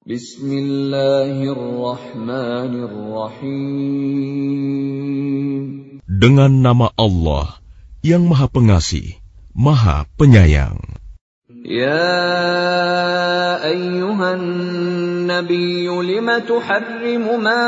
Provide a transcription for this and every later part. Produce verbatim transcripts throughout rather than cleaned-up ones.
Bismillahirrahmanirrahim. Dengan nama Allah yang Maha Pengasih, Maha Penyayang. Ya ayyuhan nabiyyu lima tuharrimu ma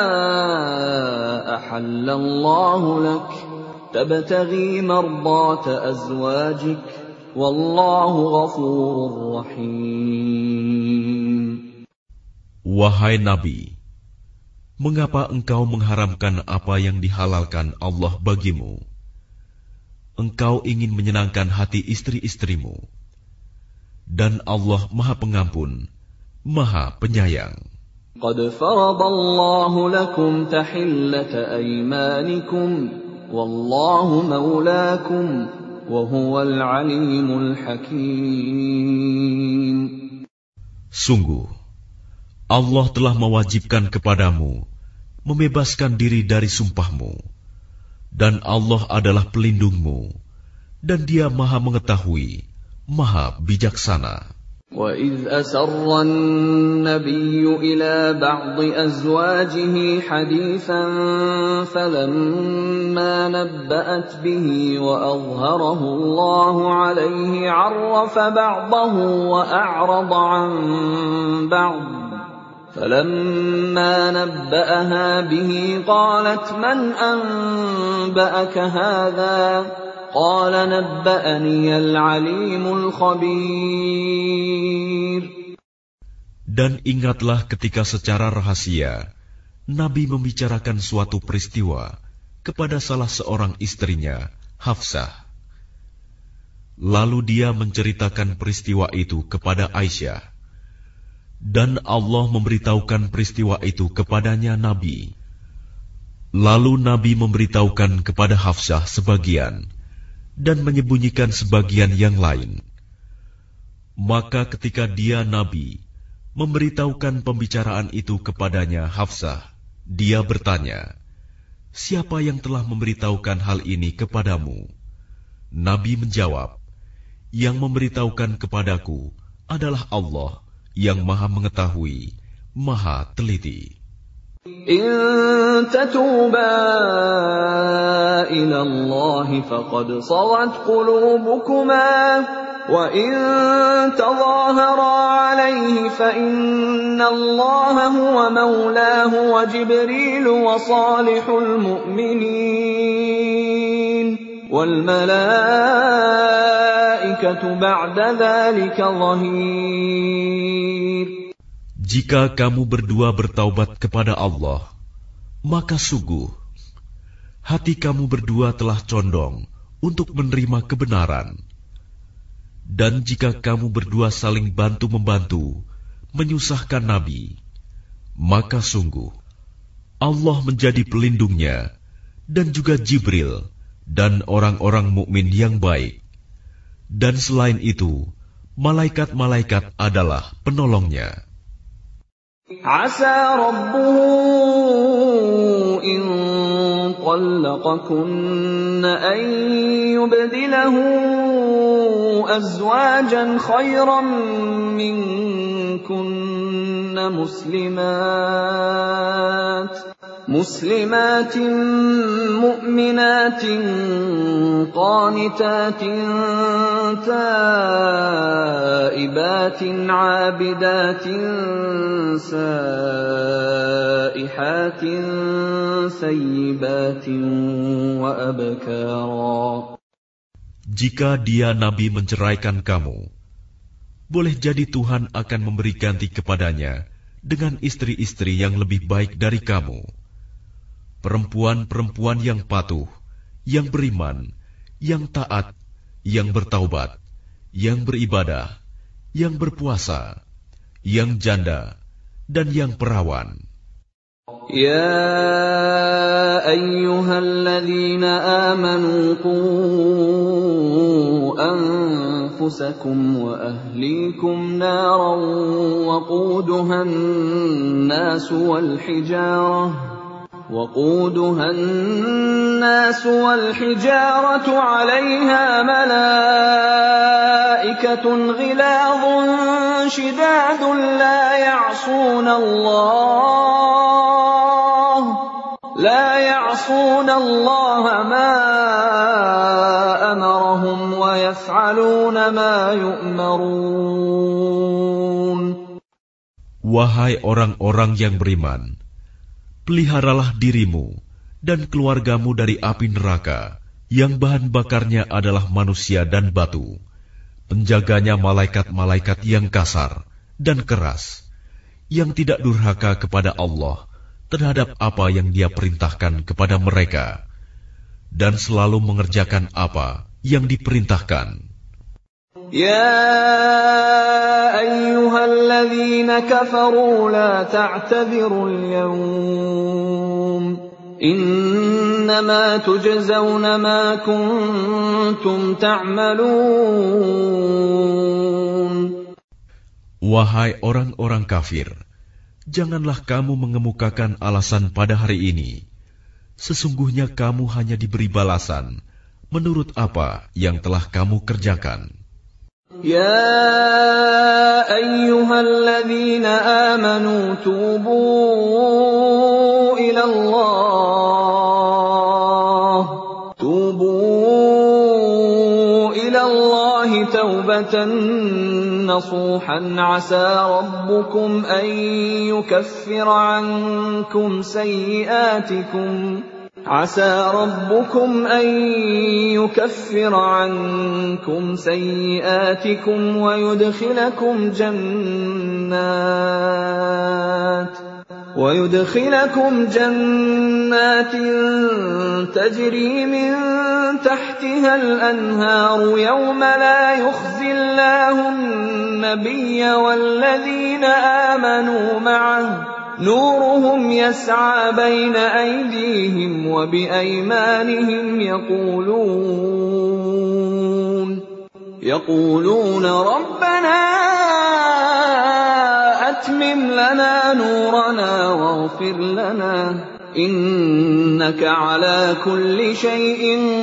ahallallahu lak tabtaghi mardata azwajik wallahu ghafurur rahim. Wahai Nabi, mengapa engkau mengharamkan apa yang dihalalkan Allah bagimu? Engkau ingin menyenangkan hati istri-istrimu. Dan Allah Maha Pengampun, Maha Penyayang. Qad faradallahu lakum tahillata aymanikum, wallahu maulakum, wa huwal alimul hakim. Sungguh, Allah telah mewajibkan kepadamu membebaskan diri dari sumpahmu, dan Allah adalah pelindungmu, dan Dia Maha Mengetahui, Maha Bijaksana. وَإِذْ أَسَرَّ النَّبِيُّ إِلَى بَعْضِ أَزْوَاجِهِ حَدِيثًا فَلَمَّا نَبَّأَتْ بِهِ وَأَظْهَرَهُ اللَّهُ عَلَيْهِ عَرَّفَ بَعْضَهُ وَأَعْرَضَ عَنْ بَعْضٍ فَلَمَّا نَبَّأَهَا بِهِ قَالَتْ مَنْ أَنبَأَكَ هَذَا قَالَ نَبَّأَنِيَ الْعَلِيمُ الْخَبِيرُ. Dan ingatlah ketika secara rahasia Nabi membicarakan suatu peristiwa kepada salah seorang istrinya, Hafsah. Lalu dia menceritakan peristiwa itu kepada Aisyah. Dan Allah memberitahukan peristiwa itu kepadanya Nabi. Lalu Nabi memberitahukan kepada Hafsah sebagian dan menyembunyikan sebagian yang lain. Maka ketika dia Nabi memberitahukan pembicaraan itu kepadanya Hafsah, dia bertanya, "Siapa yang telah memberitahukan hal ini kepadamu?" Nabi menjawab, "Yang memberitahukan kepadaku adalah Allah yang Maha Mengetahui, Maha Teliti." In tatuba ila Allah faqad sagat qulubukuma wa in tadhahara alayhi fa inna Allah huwa mawlahu wa Jibril wa salihul mu'minin wal malaikatu ba'da dhalika dhahir. Jika kamu berdua bertaubat kepada Allah, maka sungguh hati kamu berdua telah condong untuk menerima kebenaran. Dan jika kamu berdua saling bantu-membantu menyusahkan Nabi, maka sungguh Allah menjadi pelindungnya dan juga Jibril dan orang-orang mukmin yang baik. Dan selain itu, malaikat-malaikat adalah penolongnya. Asa rabbuhu in طلقكن أن يبدله أزواجا خيرا منكن مسلمات مسلمات مؤمنات قانتات تائبات عابدات سائحات ثيبات وأبكارا. Jika dia Nabi menceraikan kamu, boleh jadi Tuhan akan memberi ganti kepadanya dengan istri-istri yang lebih baik dari kamu. Perempuan-perempuan yang patuh, yang beriman, yang taat, yang bertaubat, yang beribadah, yang berpuasa, yang janda, dan yang perawan. Ya ayyuhalladzina amanu qu anfusakum wa ahlikum naran waquduha an-nas wal hijarah وقودها الناس والحجارة عليها ملائكة غلاظ شداد لا يعصون يعصون الله لا يعصون الله ما أمرهم ويفعلون ما يؤمرون. Wahai orang-orang yang beriman, peliharalah dirimu dan keluargamu dari api neraka yang bahan bakarnya adalah manusia dan batu, penjaganya malaikat-malaikat yang kasar dan keras, yang tidak durhaka kepada Allah terhadap apa yang Dia perintahkan kepada mereka, dan selalu mengerjakan apa yang diperintahkan. يا أيها الذين كفروا لا تعتذروا اليوم إنما تجزون ما كنتم تعملون. Wahai orang-orang kafir, janganlah kamu mengemukakan alasan pada hari ini. Sesungguhnya kamu hanya diberi balasan menurut apa yang telah kamu kerjakan. يا أيها الذين آمنوا توبوا إلى الله توبوا إلى الله توبة نصوحا عسى ربكم أن يكفر عنكم سيئاتكم عسى ربكم أن يكفر عنكم سيئاتكم ويدخلكم جنات ويدخلكم جنات تجري من تحتها الأنهار يوم لا يخزي الله النبي والذين آمنوا معه نورهم يسعى بين أيديهم وبأيمانهم يقولون يقولون ربنا أتمم لنا نورنا واغفر لنا إنك على كل شيء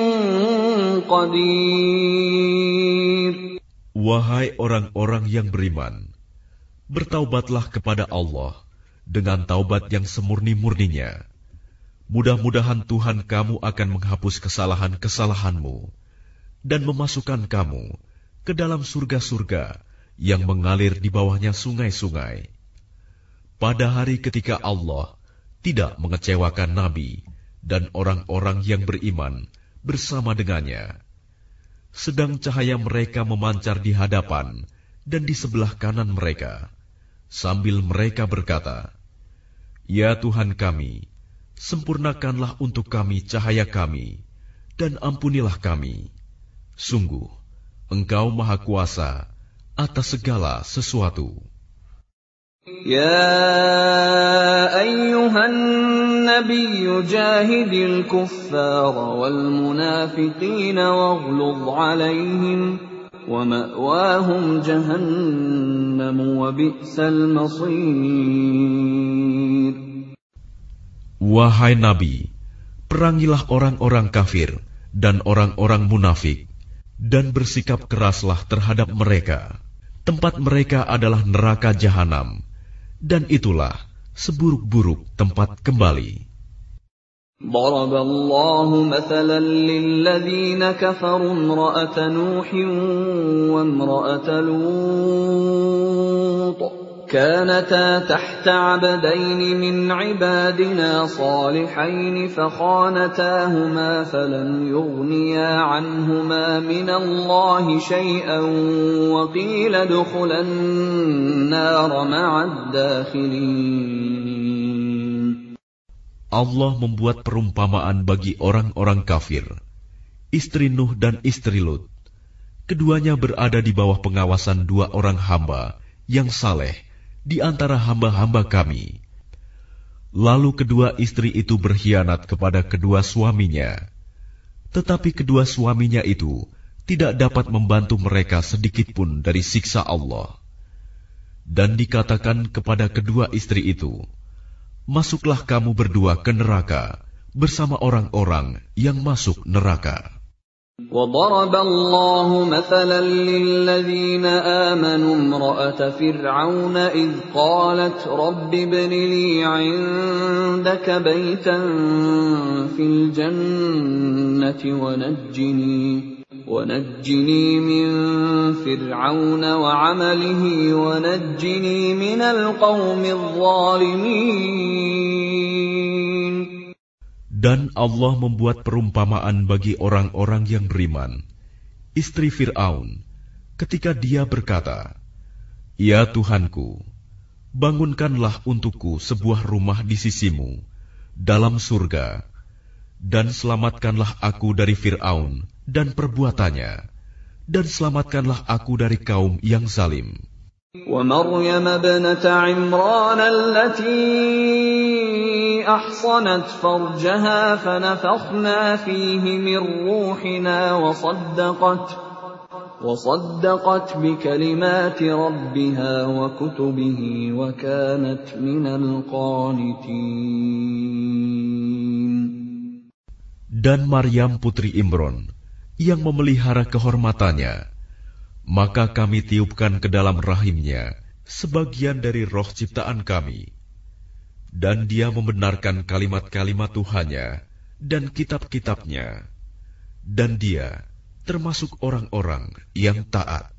قدير. Wahai orang-orang yang beriman, bertaubatlah kepada Allah dengan taubat yang semurni-murninya. Mudah-mudahan Tuhan kamu akan menghapus kesalahan-kesalahanmu dan memasukkan kamu ke dalam surga-surga yang mengalir di bawahnya sungai-sungai. Pada hari ketika Allah tidak mengecewakan Nabi dan orang-orang yang beriman bersama dengannya, sedang cahaya mereka memancar di hadapan dan di sebelah kanan mereka, sambil mereka berkata, Ya Tuhan kami, sempurnakanlah untuk kami cahaya kami, dan ampunilah kami. Sungguh, Engkau Maha Kuasa atas segala sesuatu. Ya ayyuhan nabiyyu jahidil kuffara wal munafiqina waghluz alaihim وَمَأْوَاهُمْ جَهَنَّمُ وَبِئْسَ الْمَصِيرُ. Wahai Nabi, perangilah orang-orang kafir dan orang-orang munafik, dan bersikap keraslah terhadap mereka. Tempat mereka adalah neraka jahanam, dan itulah seburuk-buruk tempat kembali. ضرب الله مثلا للذين كفروا امرأة نوح وامرأة لوط كانتا تحت عبدين من عبادنا صالحين فخانتاهما فلم يغنيا عنهما من الله شيئا وقيل ادخلا النار مع الداخلين. Allah membuat perumpamaan bagi orang-orang kafir, istri Nuh dan istri Lut. Keduanya berada di bawah pengawasan dua orang hamba yang saleh di antara hamba-hamba kami. Lalu kedua istri itu berkhianat kepada kedua suaminya. Tetapi kedua suaminya itu tidak dapat membantu mereka sedikitpun dari siksa Allah. Dan dikatakan kepada kedua istri itu, masuklah kamu berdua ke neraka bersama orang-orang yang masuk neraka. وَضَرَبَ اللَّهُ مَثَلًا لِّلَّذِينَ آمَنُوا امْرَأَتَ فِرْعَوْنَ إِذْ قَالَتْ رَبِّ ابْنِ لِي عِندَكَ بَيْتًا فِي الْجَنَّةِ وَنَجِّنِي وَنَجِّنِي مِن فِرْعَوْنَ وَعَمَلِهِ وَنَجِّنِي مِنَ الْقَوْمِ الظَّالِمِينَ. Dan Allah membuat perumpamaan bagi orang-orang yang beriman, istri Fir'aun, ketika dia berkata, "Ya Tuhanku, bangunkanlah untukku sebuah rumah di sisimu, dalam surga, dan selamatkanlah aku dari Fir'aun dan perbuatannya, dan selamatkanlah aku dari kaum yang zalim." وَمَرْيَمَ ابْنَتَ عِمْرَانَ الَّتِي أَحْصَنَتْ فَرْجَهَا فَنَفَخْنَا فِيهِ مِن رُّوحِنَا وَصَدَّقَتْ وَصَدَّقَتْ بِكَلِمَاتِ رَبِّهَا وَكُتُبِهِ وَكَانَتْ مِنَ الْقَانِتِينَ. Dan Maryam putri Imron yang memelihara kehormatannya, maka kami tiupkan ke dalam rahimnya sebagian dari roh ciptaan kami, dan dia membenarkan kalimat-kalimat Tuhannya dan kitab-kitabnya, dan dia termasuk orang-orang yang taat.